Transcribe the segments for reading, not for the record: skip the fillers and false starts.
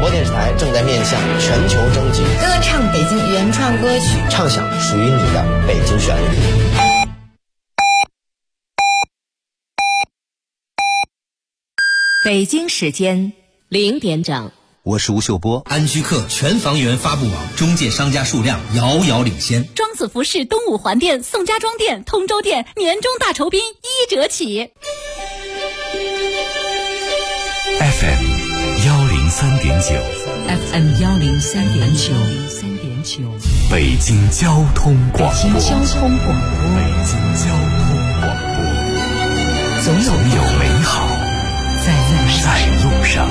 播电视台正在面向全球征集歌唱北京原创歌曲， 唱响属于你的北京旋律。 北京时间0点整， 我是吴秀波。 安居客全房源发布网中介商家数量遥遥领先。 庄子服饰东五环店、宋家庄店、通州店年终大酬宾1折起。 FM 103.9 FM 103.9， 北京交通广播。 北京交通广播，总有美好在路上。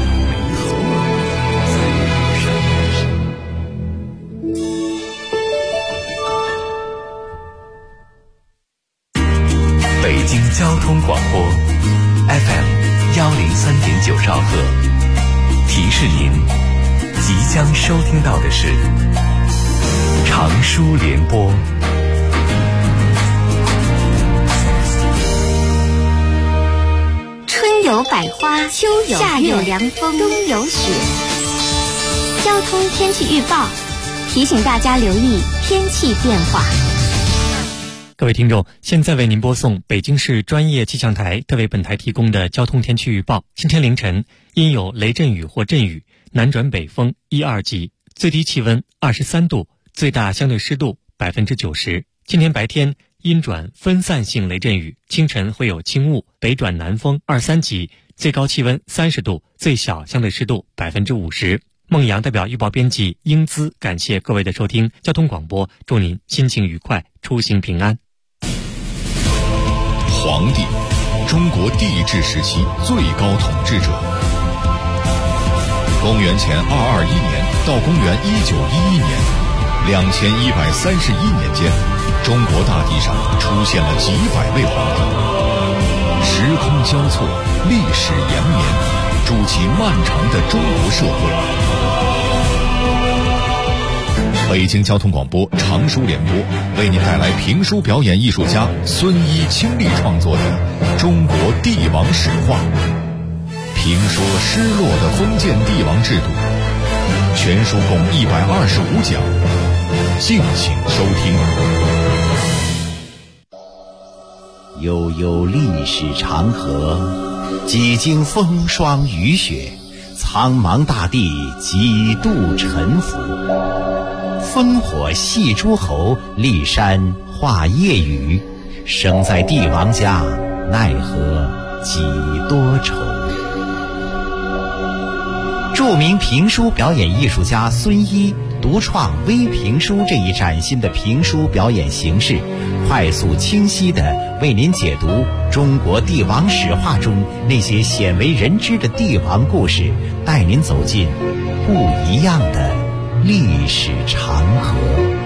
北京交通广播 FM 103.9兆赫，提示您即将收听到的是长舒联播。 春有百花，秋有夏有凉风，冬有雪。交通天气预报提醒大家留意天气变化。 各位听众，现在为您播送北京市专业气象台特为本台提供的交通天气预报。今天凌晨因有雷阵雨或阵雨，南转北风1、2级，最低气温23度，最大相对湿度90%。今天白天阴转分散性雷阵雨，清晨会有轻雾，北转南风2、3级，最高气温30度，最小相对湿度50%。孟阳代表预报编辑英姿感谢各位的收听，交通广播祝您心情愉快，出行平安。 皇帝，中国帝制时期最高统治者。公元前221年到公元1911年，2131年间，中国大地上出现了几百位皇帝，时空交错，历史延绵，筑起漫长的中国社会。北京交通广播长舒联播为您带来评书表演艺术家孙一倾力创作的《中国帝王史话》，评说失落的封建帝王制度，全书共125讲，敬请收听。 悠悠历史长河，几经风霜雨雪，苍茫大地几度沉浮。烽火戏诸侯，骊山画夜雨，生在帝王家，奈何几多愁。著名评书表演艺术家孙一独创微评书这一崭新的评书表演形式，快速清晰地为您解读中国帝王史话中那些鲜为人知的帝王故事，带您走进不一样的历史长河。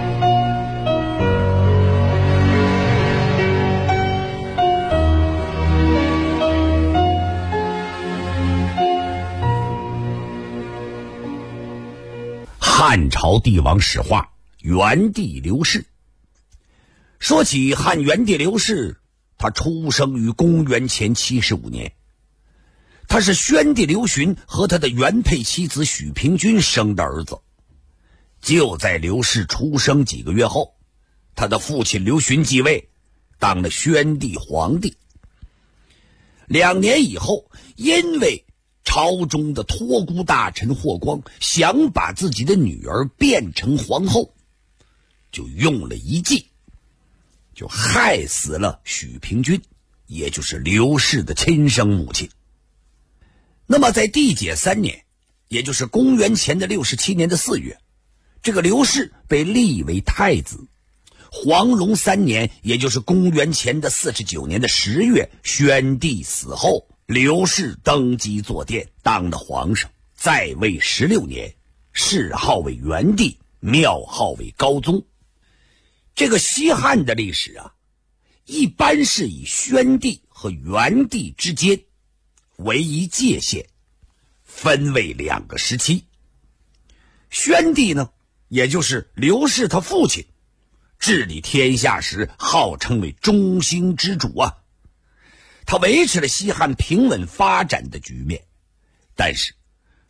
汉朝帝王史话，元帝刘氏。说起汉元帝刘氏，他出生于公元前75年，他是宣帝刘询和他的原配妻子许平君生的儿子。就在刘氏出生几个月后，他的父亲刘询继位，当了宣帝皇帝。2年以后，因为朝中的托孤大臣霍光想把自己的女儿变成皇后，就用了一计，就害死了许平君，也就是刘氏的亲生母亲。那么在帝解3年，也就是公元前的67年的4月，这个刘氏被立为太子。黄龙3年，也就是公元前的49年的10月，宣帝死后，刘氏登基坐殿，当了皇上，在位16年，谥号为元帝，庙号为高宗。这个西汉的历史啊，一般是以宣帝和元帝之间为一界限，分为2个时期。宣帝呢，也就是刘氏他父亲，治理天下时号称为中兴之主啊，他维持了西汉平稳发展的局面。但是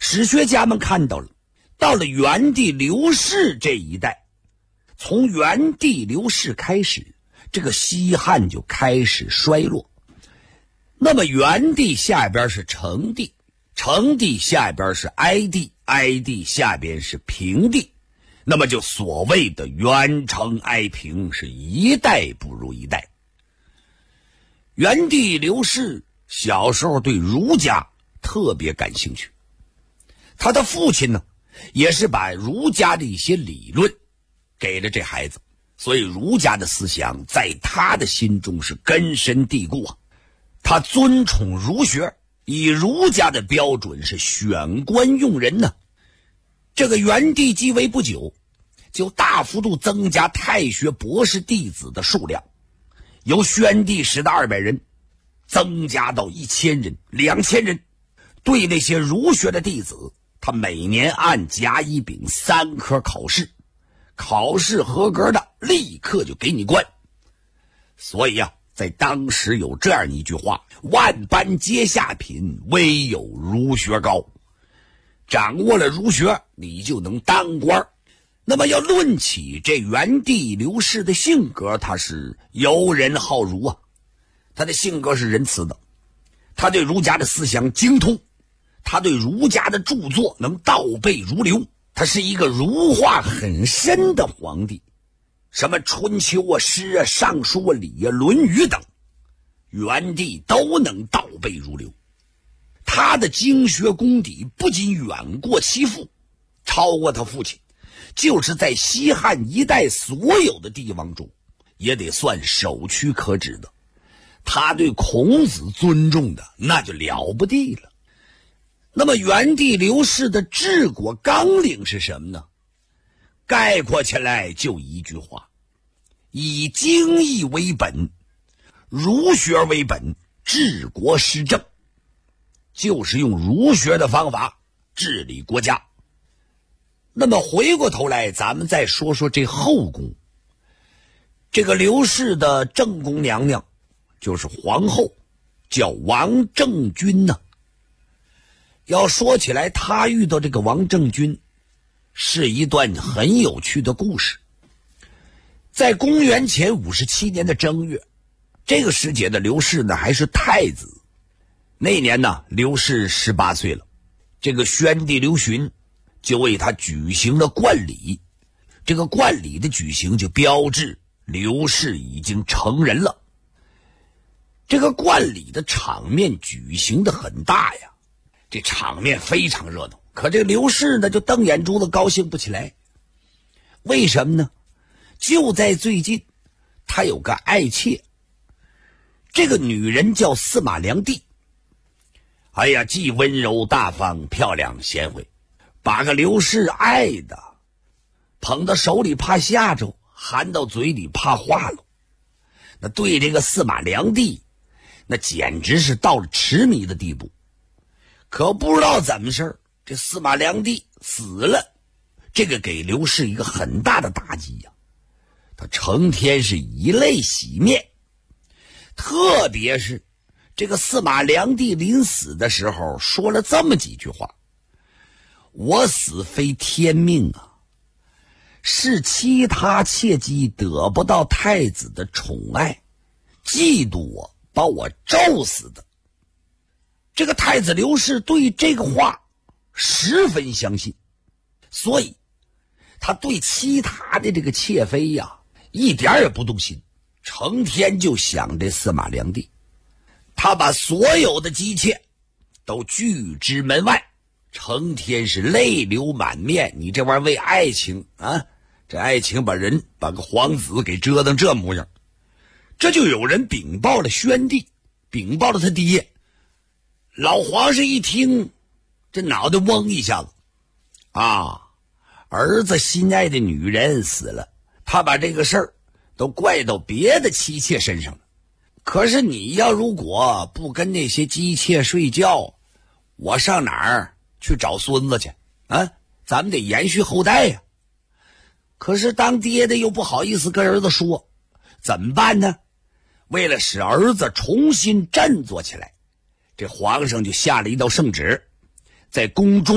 史学家们看到了，到了元帝刘氏这一代，从元帝刘氏开始，这个西汉就开始衰落。那么元帝下边是成帝，成帝下边是哀帝，哀帝下边是平帝，那么就所谓的元成哀平，是一代不如一代。元帝刘氏小时候对儒家特别感兴趣，他的父亲呢也是把儒家的一些理论给了这孩子，所以儒家的思想在他的心中是根深蒂固啊。他尊崇儒学，以儒家的标准是选官用人呢。这个元帝继位不久，就大幅度增加太学博士弟子的数量，由宣帝时的200人增加到1000人、2000人。对那些儒学的弟子，他每年按甲乙丙3科考试，考试合格的立刻就给你官。所以啊，在当时有这样一句话：万般皆下品，唯有儒学高。掌握了儒学，你就能当官。那么要论起这元帝刘氏的性格，他是游人好儒啊，他的性格是仁慈的，他对儒家的思想精通，他对儒家的著作能倒背如流，他是一个儒化很深的皇帝。什么春秋啊、诗啊、尚书啊、礼啊、论语等，元帝都能倒背如流。他的经学功底不仅远过其父，超过他父亲，就是在西汉一代所有的帝王中也得算首屈可指的。他对孔子尊重的那就了不地了。那么元帝刘氏的治国纲领是什么呢？概括起来就一句话：以经义为本，儒学为本，治国施政。就是用儒学的方法治理国家。那么回过头来，咱们再说说这后宫。这个刘氏的正宫娘娘就是皇后，叫王政君呢。要说起来，她遇到这个王政君是一段很有趣的故事。在公元前57年的正月，这个时节的刘氏呢还是太子。那年呢，刘氏18岁了，这个宣帝刘询就为他举行了冠礼。这个冠礼的举行就标志刘氏已经成人了。这个冠礼的场面举行的很大呀，这场面非常热闹。可这刘氏呢就瞪眼珠子高兴不起来。为什么呢？就在最近，他有个爱妾，这个女人叫司马良娣。哎呀，既温柔大方、漂亮贤惠，把个刘氏爱的捧到手里怕吓着，含到嘴里怕化了。那对这个司马良娣，那简直是到了痴迷的地步。可不知道怎么事，这司马良娣死了，这个给刘氏一个很大的打击呀。他成天是以泪洗面，特别是这个司马良娣临死的时候说了这么几句话：我死非天命啊，是其他妾姬得不到太子的宠爱，嫉妒我，把我咒死的。这个太子刘氏对这个话十分相信，所以他对其他的这个妾妃呀一点也不动心，成天就想这司马良娣。他把所有的姬妾都拒之门外，成天是泪流满面。你这玩意儿为爱情啊，这爱情把个皇子给折腾这模样。这就有人禀报了宣帝，禀报了他爹。老皇上一听，这脑袋嗡一下子啊，儿子心爱的女人死了，他把这个事儿都怪到别的妻妾身上了。可是你要如果不跟那些姬妾睡觉，我上哪儿去找孙子去啊？咱们得延续后代呀。可是当爹的又不好意思跟儿子说，怎么办呢？为了使儿子重新振作起来，这皇上就下了一道圣旨，在宫中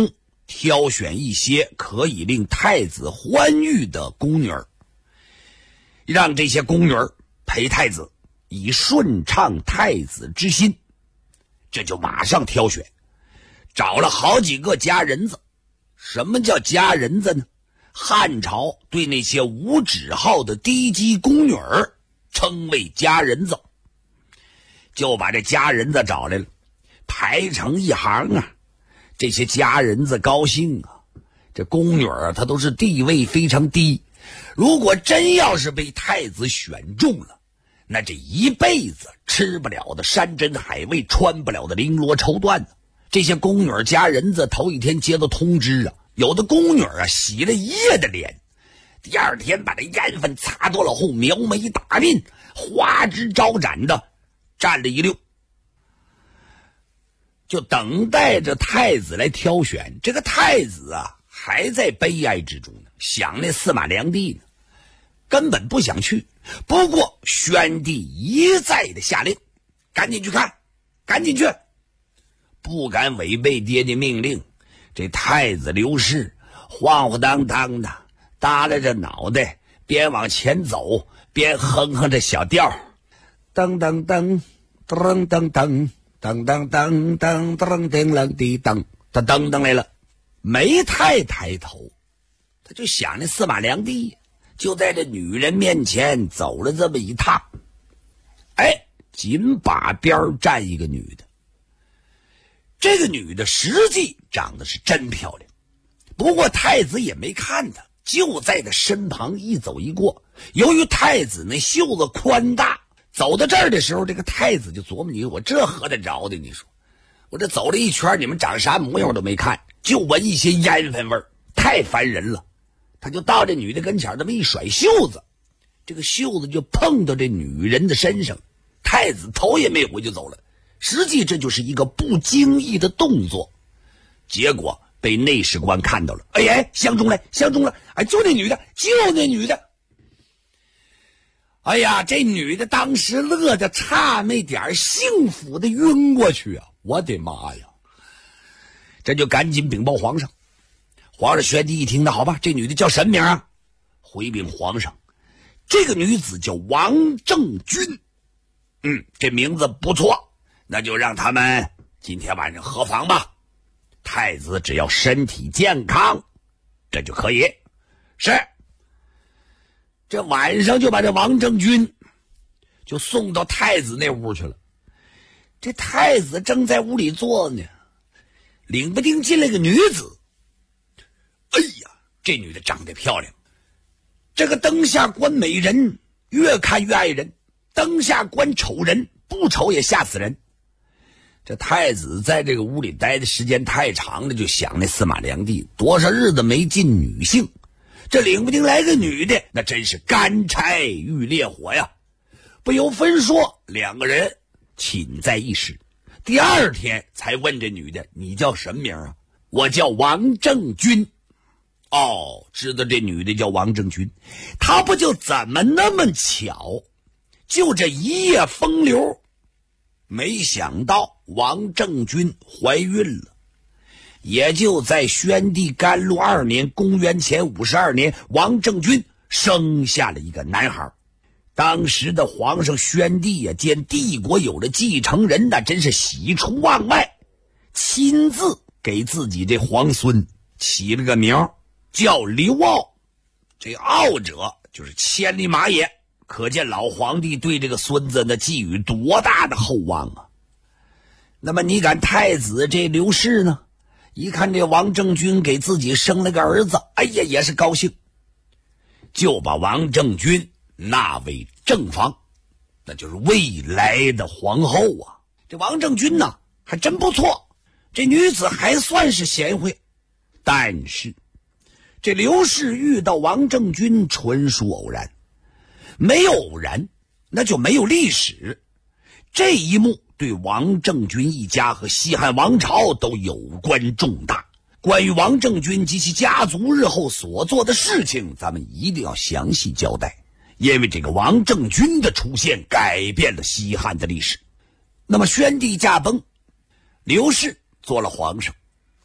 挑选一些可以令太子欢愉的宫女儿，让这些宫女儿陪太子，以顺畅太子之心。这就马上挑选，找了好几个佳人子。什么叫佳人子呢？汉朝对那些无指号的低级宫女儿称为佳人子，就把这佳人子找来了，排成一行啊。这些佳人子高兴啊，这宫女啊，她都是地位非常低，如果真要是被太子选中了，那这一辈子吃不了的山珍海味，穿不了的绫罗绸缎呢。这些宫女佳人子头一天接到通知啊，有的宫女啊洗了一夜的脸，第二天把这烟粉擦多了后，描眉打鬓，花枝招展的站了一溜，就等待着太子来挑选。这个太子啊还在悲哀之中呢，想那司马良娣呢，根本不想去。不过宣帝一再的下令，赶紧去看，赶紧去，不敢违背爹爹命令。这太子刘氏晃晃荡荡的耷拉着脑袋，边往前走边哼哼着小调，噔噔噔噔噔噔噔噔噔噔噔噔噔滴噔，他噔噔来了，没太抬头，他就想那司马良娣就在这女人面前走了这么一趟。哎，紧把边站一个女的，这个女的实际长得是真漂亮，不过太子也没看她，就在她身旁一走一过。由于太子那袖子宽大，走到这儿的时候，这个太子就琢磨，你我这合得着的？你说我这走了一圈，你们长啥模样我都没看，就闻一些烟粉味儿，太烦人了。他就到这女的跟前这么一甩袖子，这个袖子就碰到这女人的身上，太子头也没回就走了。实际这就是一个不经意的动作，结果被内史官看到了。哎哎，相中了，相中了！哎，就那女的，就那女的！哎呀，这女的当时乐得差那点幸福的晕过去啊！我的妈呀！这就赶紧禀报皇上。皇上宣帝一听，那好吧，这女的叫什么名啊？回禀皇上，这个女子叫王政君。这名字不错，那就让他们今天晚上合房吧。太子只要身体健康，这就可以。是。这晚上就把这王政君就送到太子那屋去了。这太子正在屋里坐呢，领不丁进来个女子。哎呀，这女的长得漂亮，这个灯下观美人，越看越爱人，灯下观丑人，不丑也吓死人。这太子在这个屋里待的时间太长了，就想那司马良娣，多少日子没进女性，这领不丁来个女的，那真是干柴遇烈火呀。不由分说，两个人寝在一室。第二天才问这女的，你叫什么名啊？我叫王政君。哦，知道这女的叫王政君，她不就怎么那么巧，就这一夜风流，没想到王政君怀孕了。也就在宣帝甘露2年，公元前52年，王政君生下了一个男孩。当时的皇上宣帝呀，见帝国有了继承人，那真是喜出望外，亲自给自己这皇孙起了个名叫刘骜。这骜者就是千里马也，可见老皇帝对这个孙子呢寄予多大的厚望啊。那么你敢太子这刘氏呢，一看这王政君给自己生了个儿子，哎呀也是高兴，就把王政君纳为正房，那就是未来的皇后啊。这王政君呢还真不错，这女子还算是贤惠。但是这刘氏遇到王政君纯属偶然，没有偶然那就没有历史。这一幕对王政君一家和西汉王朝都有关重大。关于王政君及其家族日后所做的事情，咱们一定要详细交代，因为这个王政君的出现改变了西汉的历史。那么宣帝驾崩，刘氏做了皇上，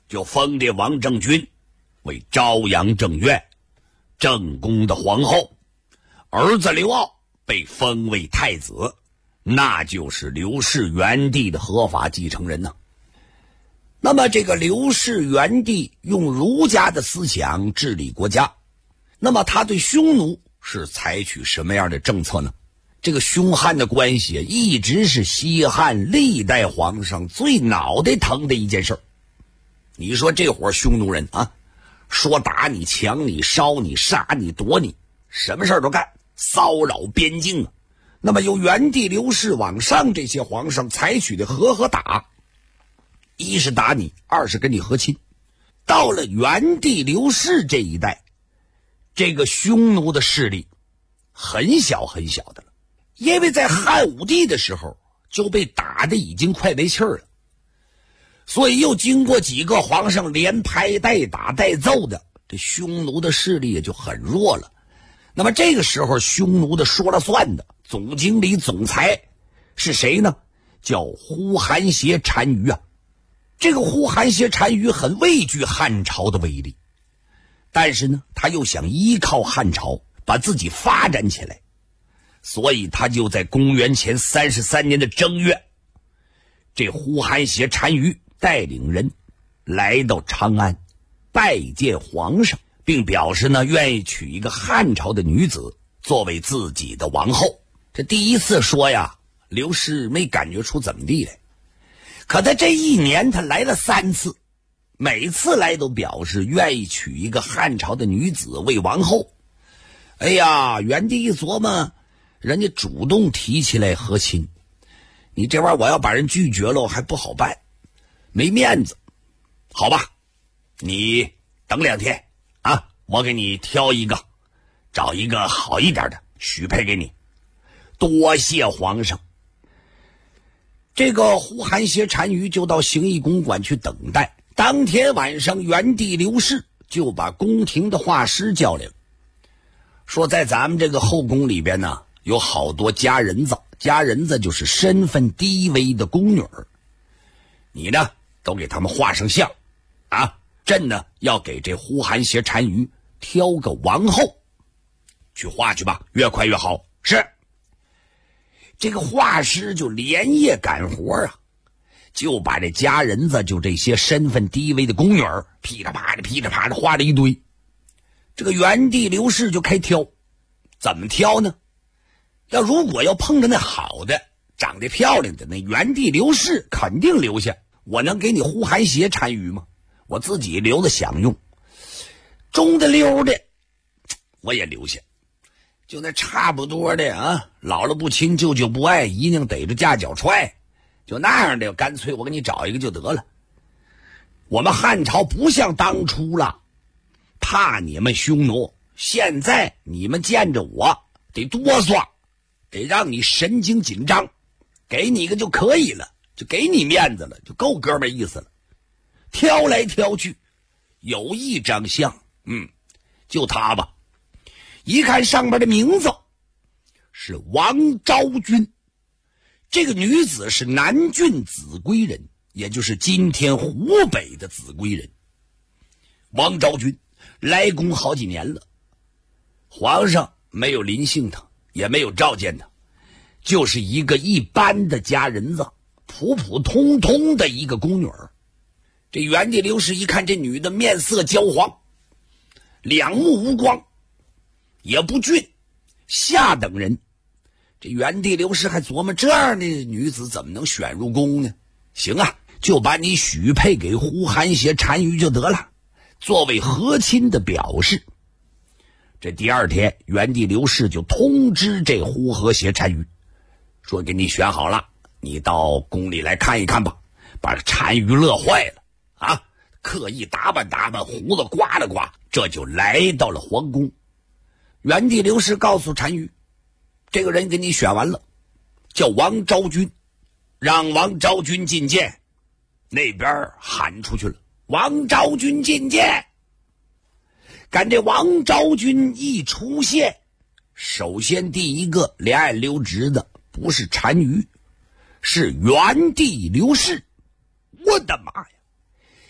就封这王政君为昭阳正院正宫的皇后，儿子刘骜被封为太子，那就是刘氏元帝的合法继承人呢。那么这个刘氏元帝用儒家的思想治理国家，那么他对匈奴是采取什么样的政策呢？这个匈汉的关系一直是西汉历代皇上最脑袋疼的一件事。你说这伙匈奴人啊，说打你、抢你、烧你、杀你、夺你，什么事儿都干，骚扰边境啊。那么由元帝刘氏往上这些皇上采取的和打，一是打你，二是跟你和亲。到了元帝刘氏这一代，这个匈奴的势力很小很小的了，因为在汉武帝的时候就被打得已经快没气儿了，所以又经过几个皇上连拍带打带揍的，这匈奴的势力也就很弱了。那么这个时候匈奴的说了算的总经理总裁是谁呢？叫呼韩邪单于啊。这个呼韩邪单于很畏惧汉朝的威力，但是呢他又想依靠汉朝把自己发展起来，所以他就在公元前33年的正月，这呼韩邪单于带领人来到长安拜见皇上，并表示呢愿意娶一个汉朝的女子作为自己的王后。这第一次说呀，刘氏没感觉出怎么地来，可在这一年他来了3次，每次来都表示愿意娶一个汉朝的女子为王后。哎呀，元帝一琢磨，人家主动提起来和亲，你这玩意儿我要把人拒绝了还不好办，没面子。好吧，你等2天啊，我给你挑一个，找一个好一点的许配给你。多谢皇上。这个呼韩邪单于就到形意公馆去等待。当天晚上元帝刘氏就把宫廷的画师叫来了，说在咱们这个后宫里边呢有好多佳人子，佳人子就是身份低微的宫女儿，你呢都给他们画上像啊，朕呢要给这呼韩邪单于挑个王后，去画去吧，越快越好。是。这个画师就连夜干活啊，就把这佳人子就这些身份低微的宫女儿噼里啪啦画了一堆。这个元帝刘氏就开挑，怎么挑呢？如果要碰着那好的长得漂亮的，那元帝刘氏肯定留下，我能给你呼韩邪单于吗？我自己留着享用。中的溜的我也留下，就那差不多的啊，姥姥不亲舅舅不爱，姨娘逮着架脚踹，就那样的干脆我给你找一个就得了。我们汉朝不像当初了，怕你们匈奴，现在你们见着我得哆嗦，得让你神经紧张，给你一个就可以了，就给你面子了，就够哥们意思了。挑来挑去有一张像，就他吧。一看上边的名字是王昭君，这个女子是南郡秭归人，也就是今天湖北的秭归人。王昭君来宫好几年了，皇上没有临幸她，也没有召见她，就是一个一般的佳人子，普普通通的一个宫女儿。这元帝刘氏一看这女的面色焦黄，两目无光，也不俊，下等人。这元帝刘氏还琢磨，这样的女子怎么能选入宫呢？行啊，就把你许配给呼韩邪单于就得了，作为和亲的表示。这第二天，元帝刘氏就通知这呼和邪单于，说给你选好了，你到宫里来看一看吧。把单于乐坏了啊，刻意打扮打扮，胡子刮了刮，这就来到了皇宫。元帝刘氏告诉单于，这个人给你选完了，叫王昭君，让王昭君觐见。那边喊出去了，王昭君觐见。赶这王昭君一出现，首先第一个两眼溜直的不是单于，是元帝刘氏。我的妈呀，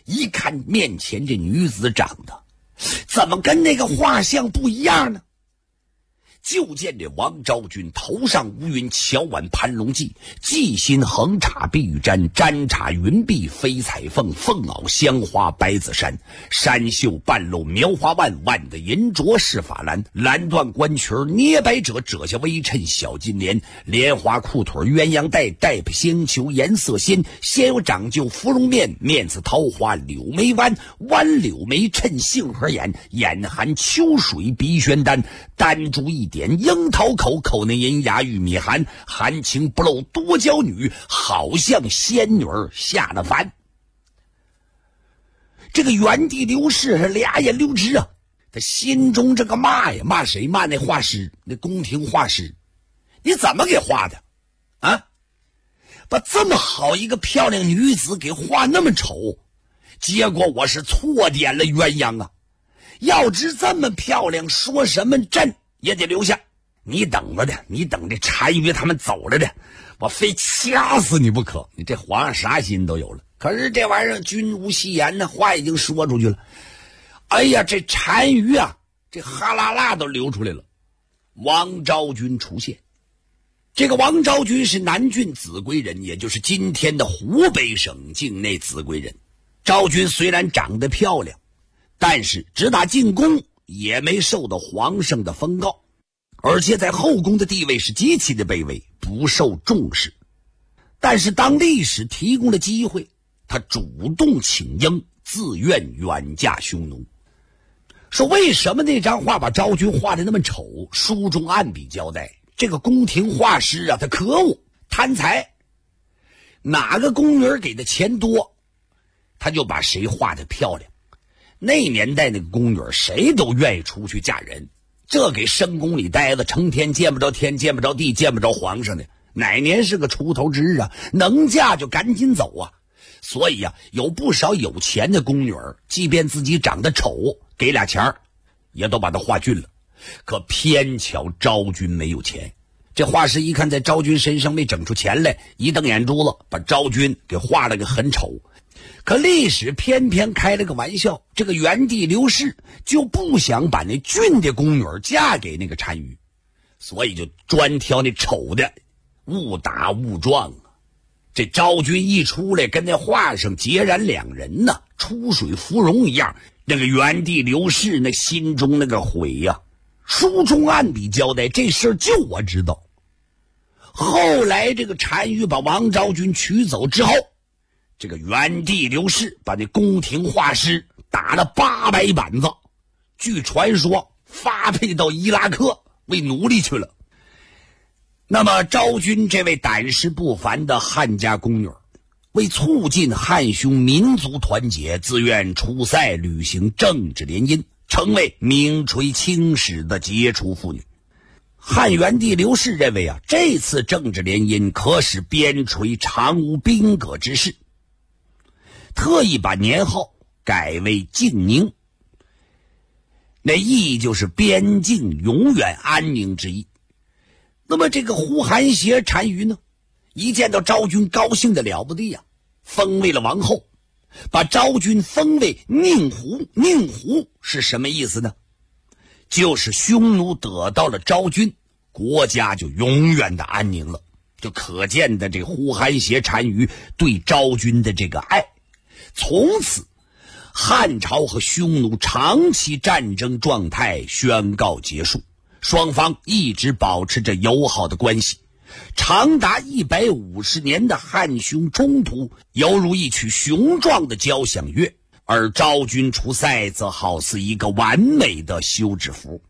一看面前这女子长得怎么跟那个画像不一样呢？就见这王昭君头上乌云，巧挽盘龙髻，髻心横插碧玉簪，簪插云碧飞彩凤，凤袄香花白子衫，衫袖半露描花腕，腕的银镯饰法兰，蓝缎官裙捏白褶，褶下微衬小金莲，莲花裤腿鸳鸯带，带配星球颜色鲜，先有长就芙蓉面，面似桃花柳眉弯，弯柳眉衬杏核眼，眼含秋水鼻宣丹，丹珠一点樱桃口，口内银牙玉米含，含情不露多娇女，好像仙女儿下了凡。这个元帝刘氏俩眼溜直啊，他心中这个骂呀，骂谁？骂那画师，那宫廷画师，你怎么给画的啊？把这么好一个漂亮女子给画那么丑，结果我是错点了鸳鸯啊！要知这么漂亮，说什么朕也得留下。你等着的，你等这单于他们走了的，我非掐死你不可！你这皇上啥心都有了，可是这玩意儿君无戏言呢，话已经说出去了。哎呀，这单于啊，这哈啦啦都流出来了。王昭君出现，这个王昭君是南郡秭归人，也就是今天的湖北省境内秭归人。昭君虽然长得漂亮，但是直打进宫也没受到皇上的封诰，而且在后宫的地位是极其的卑微，不受重视。但是当历史提供了机会，他主动请缨，自愿远嫁匈奴。说为什么那张画把昭君画得那么丑？书中暗笔交代，这个宫廷画师啊，他可恶贪财，哪个宫女给的钱多，他就把谁画得漂亮。那年代那个宫女谁都愿意出去嫁人，这给深宫里待着，成天见不着天，见不着地，见不着皇上的，哪年是个出头之日啊？能嫁就赶紧走啊！所以啊，有不少有钱的宫女即便自己长得丑，给俩钱也都把她画俊了。可偏巧昭君没有钱，这画师一看在昭君身上没整出钱来，一瞪眼珠子，把昭君给画了个很丑。可历史偏偏开了个玩笑，这个元帝刘氏就不想把那俊的宫女嫁给那个单于，所以就专挑那丑的，误打误撞啊！这昭君一出来，跟那画上截然两人呐，出水芙蓉一样。那个元帝刘氏那心中那个悔呀，书中暗笔交代，这事儿就我知道。后来这个单于把王昭君娶走之后，这个元帝刘氏把那宫廷画师打了800板子，据传说发配到伊拉克为奴隶去了。那么昭君这位胆识不凡的汉家宫女，为促进汉匈民族团结，自愿出塞履行政治联姻，成为名垂青史的杰出妇女。汉元帝刘氏认为啊，这次政治联姻可使边陲常无兵戈之势，特意把年号改为静宁，那意义就是边境永远安宁之意。那么这个呼韩邪单于呢，一见到昭君高兴的了不得呀，封为了王后，把昭君封为宁胡。宁胡是什么意思呢？就是匈奴得到了昭君，国家就永远的安宁了。就可见的这呼韩邪单于对昭君的这个爱。从此汉朝和匈奴长期战争状态宣告结束，双方一直保持着友好的关系。长达150年的汉匈冲突犹如一曲雄壮的交响乐，而昭君出塞则好似一个完美的休止符。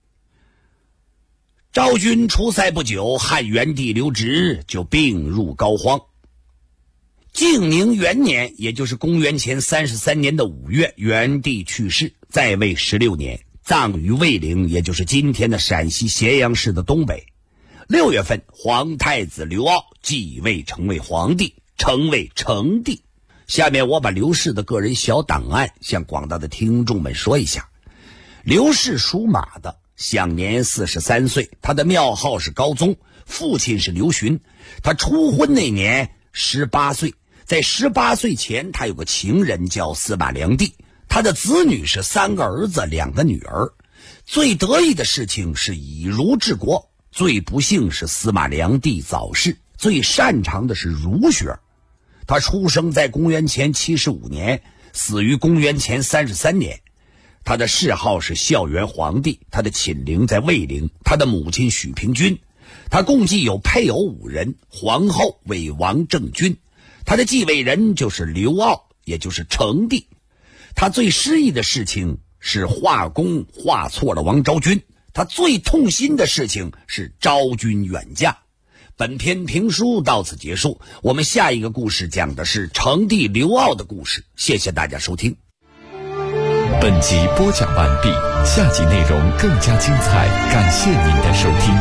昭君出塞不久，汉元帝刘植就病入膏肓。静宁元年，也就是公元前33年的5月，元帝去世，在位16年，葬于卫陵，也就是今天的陕西咸阳市的东北。6月份，皇太子刘骜继位成为皇帝，成为成帝。下面我把刘氏的个人小档案向广大的听众们说一下。刘氏属马的，享年43岁，他的庙号是高宗，父亲是刘询。他初婚那年18岁， 在18岁前，他有个情人叫司马良娣，他的子女是3个儿子2个女儿。最得意的事情是以儒治国，最不幸是司马良娣早逝。最擅长的是儒学，他出生在公元前75年，死于公元前33年。他的谥号是孝元皇帝，他的寝陵在卫陵，他的母亲许平君。他共计有配偶5人，皇后为王政君。他的继位人就是刘骜，也就是成帝。他最失意的事情是画工画错了王昭君，他最痛心的事情是昭君远嫁。本篇评书到此结束，我们下一个故事讲的是成帝刘骜的故事。谢谢大家收听。 本集播讲完毕，下集内容更加精彩，感谢您的收听。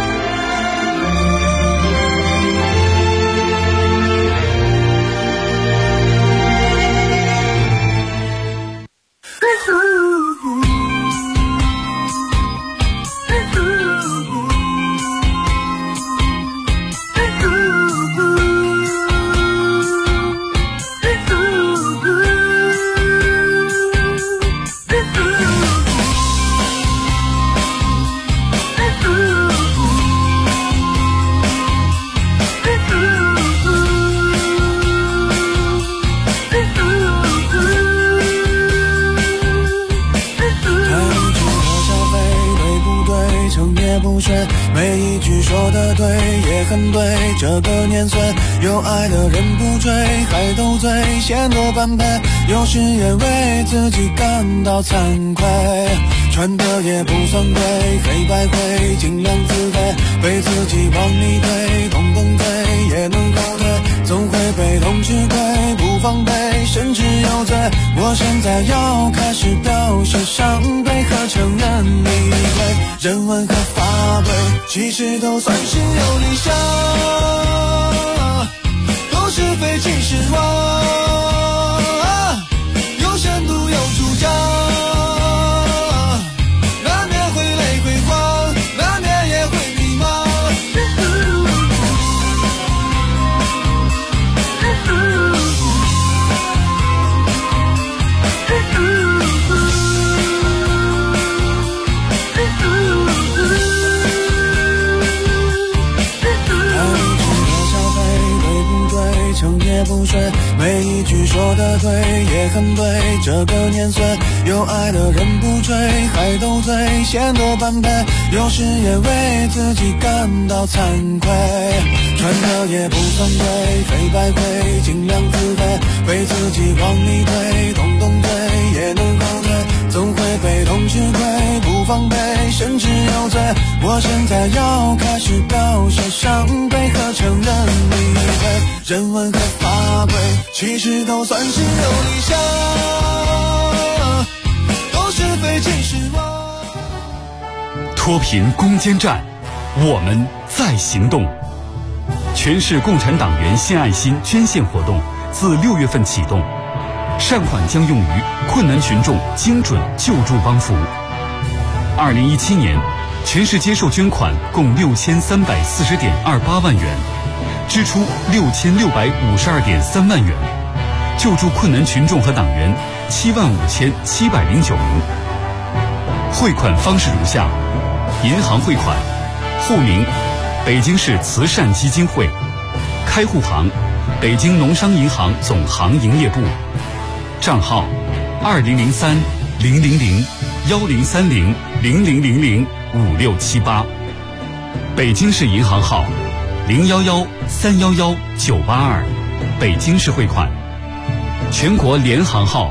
每一句说的对也很对，这个年岁有爱的人不追，还斗嘴显得般配，有时也为自己感到惭愧，穿的也不算贵，黑白灰尽量自卑，被自己往里推，动动嘴也能后退，总会被动吃亏，不防备甚至有罪。我现在要开始表现伤悲和承认理亏，人文和法规其实都算是有理想，都是非其实妄，有深度有主张，难免会累会慌，难免也会迷茫。成也不睡，每一句说的对也很对，这个年岁有爱的人不追，还斗嘴显得般配，有时也为自己感到惭愧，穿的也不算贵，黑白灰尽量自卑，被自己往里推，动动嘴也能后退，总会被动吃亏，不防备甚至有罪。我现在要开始表现伤悲和承认理亏，人文和法规其实都算是有理想，都是非其实妄。 脱贫攻坚战，我们在行动。全市共产党员献爱心捐献活动自6月份启动，善款将用于困难群众精准救助帮扶。2017年，全市接受捐款共6340.28万元，支出6652.3万元，救助困难群众和党员75709名。汇款方式如下：银行汇款，户名北京市慈善基金会，开户行北京农商银行总行营业部，账号203000103000005678，北京市银行号011311982，北京市汇款。全国联行号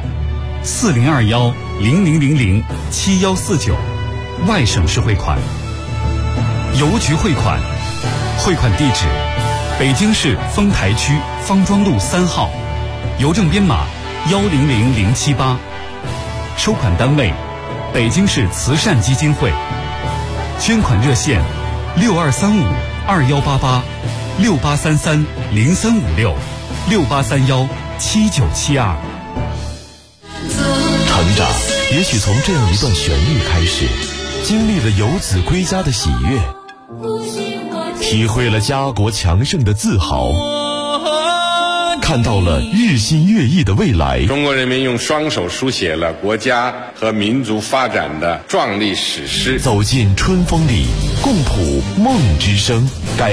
402100007149，外省市汇款。邮局汇款，汇款地址北京市丰台区方庄路3号，邮政编码100078，收款单位北京市慈善基金会。捐款热线6235-2833-0356-6831-7972。 成长也许从这样一段旋律开始，经历了游子归家的喜悦，体会了家国强盛的自豪， 看到了日新月异的未来。 中国人民用双手书写了国家和民族发展的壮丽史诗。 走进春风里，共谱梦之声。